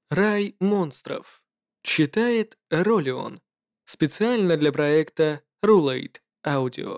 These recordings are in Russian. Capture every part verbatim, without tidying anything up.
Рай монстров. Читает Ролион. Специально для проекта Rulate Audio.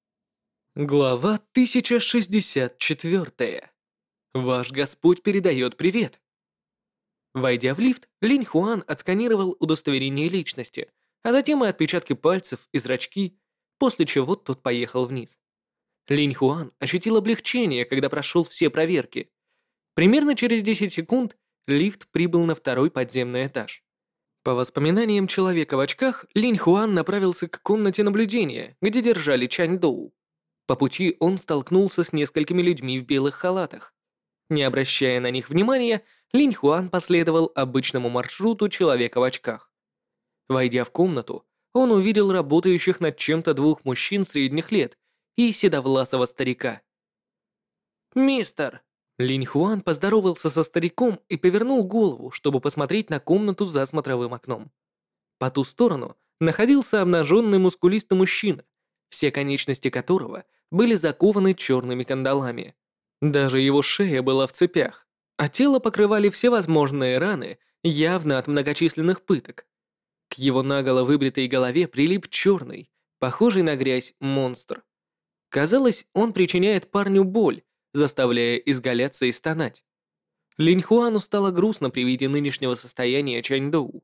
Глава тысяча шестьдесят четыре. Ваш Господь передает привет. Войдя в лифт, Линь Хуан отсканировал удостоверение личности, а затем и отпечатки пальцев и зрачки, после чего тот поехал вниз. Линь Хуан ощутил облегчение, когда прошел все проверки. Примерно через десять секунд лифт прибыл на второй подземный этаж. По воспоминаниям человека в очках, Линь Хуан направился к комнате наблюдения, где держали Чань Доу. По пути он столкнулся с несколькими людьми в белых халатах. Не обращая на них внимания, Линь Хуан последовал обычному маршруту человека в очках. Войдя в комнату, он увидел работающих над чем-то двух мужчин средних лет и седовласого старика. «Мистер!» Линь Хуан поздоровался со стариком и повернул голову, чтобы посмотреть на комнату за смотровым окном. По ту сторону находился обнаженный мускулистый мужчина, все конечности которого были закованы черными кандалами. Даже его шея была в цепях, а тело покрывали всевозможные раны, явно от многочисленных пыток. К его наголо выбритой голове прилип черный, похожий на грязь, монстр. Казалось, он причиняет парню боль, заставляя изгаляться и стонать. Линь Хуану стало грустно при виде нынешнего состояния Чань Доу.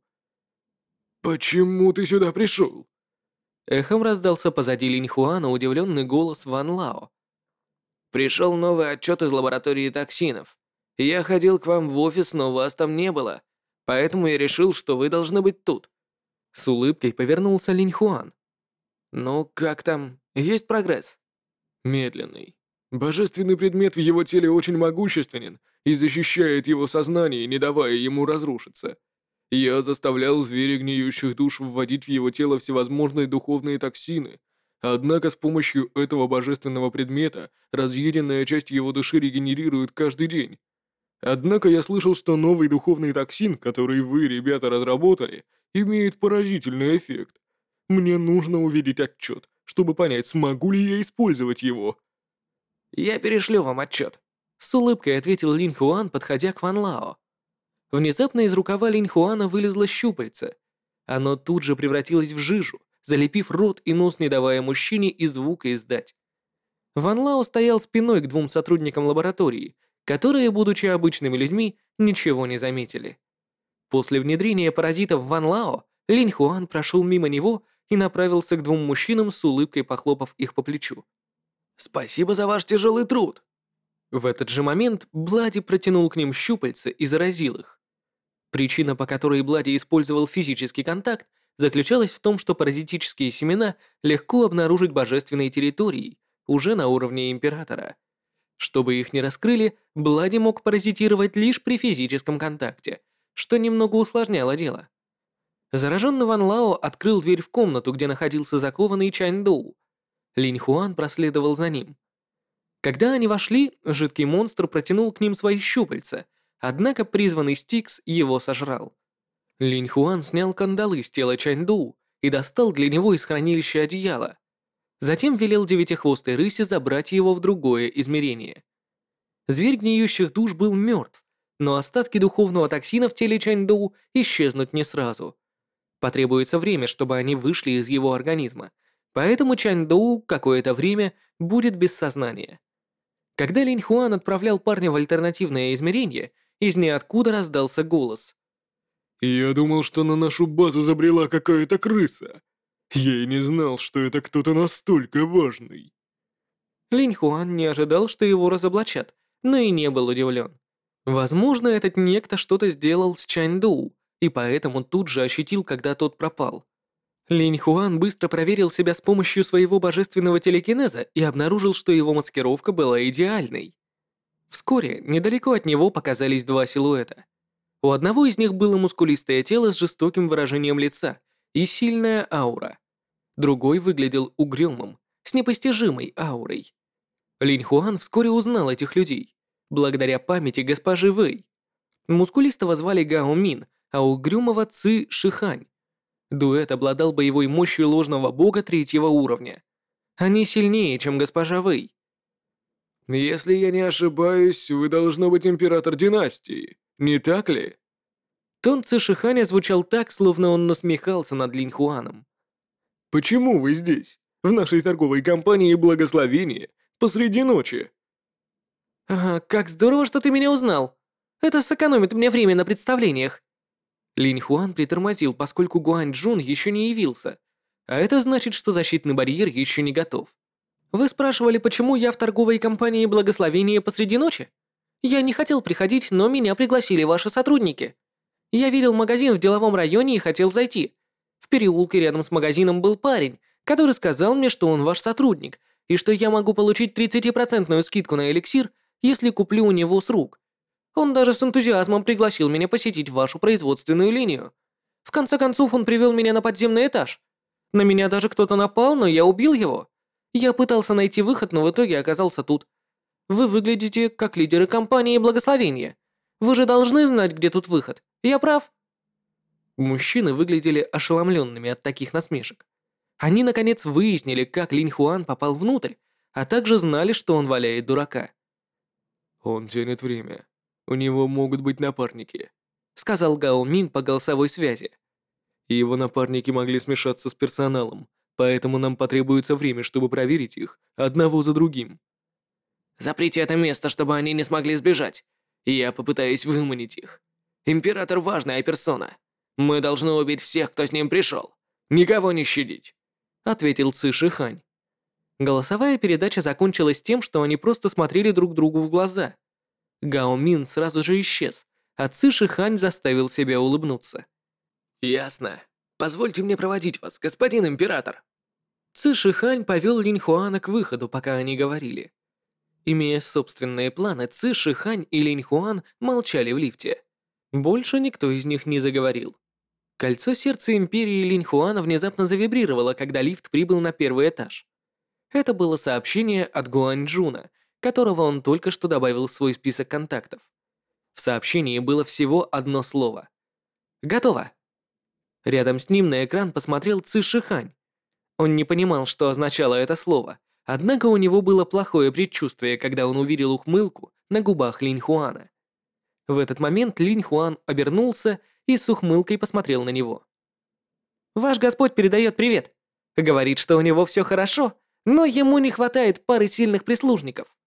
«Почему ты сюда пришел?» Эхом раздался позади Линь Хуана удивленный голос Ван Лао. «Пришел новый отчет из лаборатории токсинов. Я ходил к вам в офис, но вас там не было, поэтому я решил, что вы должны быть тут». С улыбкой повернулся Линь Хуан. «Ну, как там? Есть прогресс?» Медленный. Божественный предмет в его теле очень могущественен и защищает его сознание, не давая ему разрушиться. Я заставлял зверей гниющих душ вводить в его тело всевозможные духовные токсины, однако с помощью этого божественного предмета разъеденная часть его души регенерирует каждый день. Однако я слышал, что новый духовный токсин, который вы, ребята, разработали, имеет поразительный эффект. Мне нужно увидеть отчет, чтобы понять, смогу ли я использовать его. «Я перешлю вам отчет», — с улыбкой ответил Линь Хуан, подходя к Ван Лао. Внезапно из рукава Линь Хуана вылезло щупальце. Оно тут же превратилось в жижу, залепив рот и нос, не давая мужчине и звука издать. Ван Лао стоял спиной к двум сотрудникам лаборатории, которые, будучи обычными людьми, ничего не заметили. После внедрения паразитов в Ван Лао, Линь Хуан прошел мимо него и направился к двум мужчинам с улыбкой, похлопав их по плечу. «Спасибо за ваш тяжелый труд!» В этот же момент Блади протянул к ним щупальца и заразил их. Причина, по которой Блади использовал физический контакт, заключалась в том, что паразитические семена легко обнаружить божественной территорией, уже на уровне Императора. Чтобы их не раскрыли, Блади мог паразитировать лишь при физическом контакте, что немного усложняло дело. Зараженный Ван Лао открыл дверь в комнату, где находился закованный Чань Доу. Линь Хуан проследовал за ним. Когда они вошли, жидкий монстр протянул к ним свои щупальца, однако призванный Стикс его сожрал. Линь Хуан снял кандалы с тела Чань Доу и достал для него из хранилища одеяло. Затем велел девятихвостой рыси забрать его в другое измерение. Зверь гниющих душ был мертв, но остатки духовного токсина в теле Чань Доу исчезнут не сразу. Потребуется время, чтобы они вышли из его организма, поэтому Чань Доу какое-то время будет без сознания. Когда Линь Хуан отправлял парня в альтернативное измерение, из ниоткуда раздался голос. «Я думал, что на нашу базу забрела какая-то крыса. Я и не знал, что это кто-то настолько важный». Линь Хуан не ожидал, что его разоблачат, но и не был удивлен. Возможно, этот некто что-то сделал с Чань Доу, и поэтому тут же ощутил, когда тот пропал. Линь Хуан быстро проверил себя с помощью своего божественного телекинеза и обнаружил, что его маскировка была идеальной. Вскоре недалеко от него показались два силуэта. У одного из них было мускулистое тело с жестоким выражением лица и сильная аура. Другой выглядел угрюмым, с непостижимой аурой. Линь Хуан вскоре узнал этих людей, благодаря памяти госпожи Вэй. Мускулистого звали Гао Мин, а угрюмого Ци Шихань. Дуэт обладал боевой мощью ложного бога третьего уровня. Они сильнее, чем госпожа Вэй. «Если я не ошибаюсь, вы должно быть император династии, не так ли?» Тон Цишиханя звучал так, словно он насмехался над Линь Хуаном. «Почему вы здесь? В нашей торговой компании благословение посреди ночи?» «Ага, как здорово, что ты меня узнал. Это сэкономит мне время на представлениях». Линь Хуан притормозил, поскольку Гуань Джун еще не явился, а это значит, что защитный барьер еще не готов. «Вы спрашивали, почему я в торговой компании благословение посреди ночи? Я не хотел приходить, но меня пригласили ваши сотрудники. Я видел магазин в деловом районе и хотел зайти. В переулке рядом с магазином был парень, который сказал мне, что он ваш сотрудник, и что я могу получить тридцатипроцентную скидку на эликсир, если куплю у него с рук. Он даже с энтузиазмом пригласил меня посетить вашу производственную линию. В конце концов, он привел меня на подземный этаж. На меня даже кто-то напал, но я убил его. Я пытался найти выход, но в итоге оказался тут. Вы выглядите как лидеры компании благословения. Вы же должны знать, где тут выход. Я прав?» Мужчины выглядели ошеломленными от таких насмешек. Они, наконец, выяснили, как Линь Хуан попал внутрь, а также знали, что он валяет дурака. «Он тянет время. У него могут быть напарники», — сказал Гао Мин по голосовой связи. «И его напарники могли смешаться с персоналом, поэтому нам потребуется время, чтобы проверить их одного за другим». «Заприте это место, чтобы они не смогли сбежать. Я попытаюсь выманить их. Император важная персона. Мы должны убить всех, кто с ним пришел. Никого не щадить», — ответил Ци Шихань. Голосовая передача закончилась тем, что они просто смотрели друг другу в глаза. Гао Мин сразу же исчез, а Ци Шихань заставил себя улыбнуться. «Ясно. Позвольте мне проводить вас, господин император». Ци Шихань повел Линь Хуана к выходу, пока они говорили. Имея собственные планы, Ци Шихань и Линь Хуан молчали в лифте. Больше никто из них не заговорил. Кольцо сердца Империи Линь Хуана внезапно завибрировало, когда лифт прибыл на первый этаж. Это было сообщение от Гуань Джуна, которого он только что добавил в свой список контактов. В сообщении было всего одно слово. «Готово!» Рядом с ним на экран посмотрел Ци Шихань. Он не понимал, что означало это слово, однако у него было плохое предчувствие, когда он увидел ухмылку на губах Линь Хуана. В этот момент Линь Хуан обернулся и с ухмылкой посмотрел на него. «Ваш Господь передает привет. Говорит, что у него все хорошо, но ему не хватает пары сильных прислужников.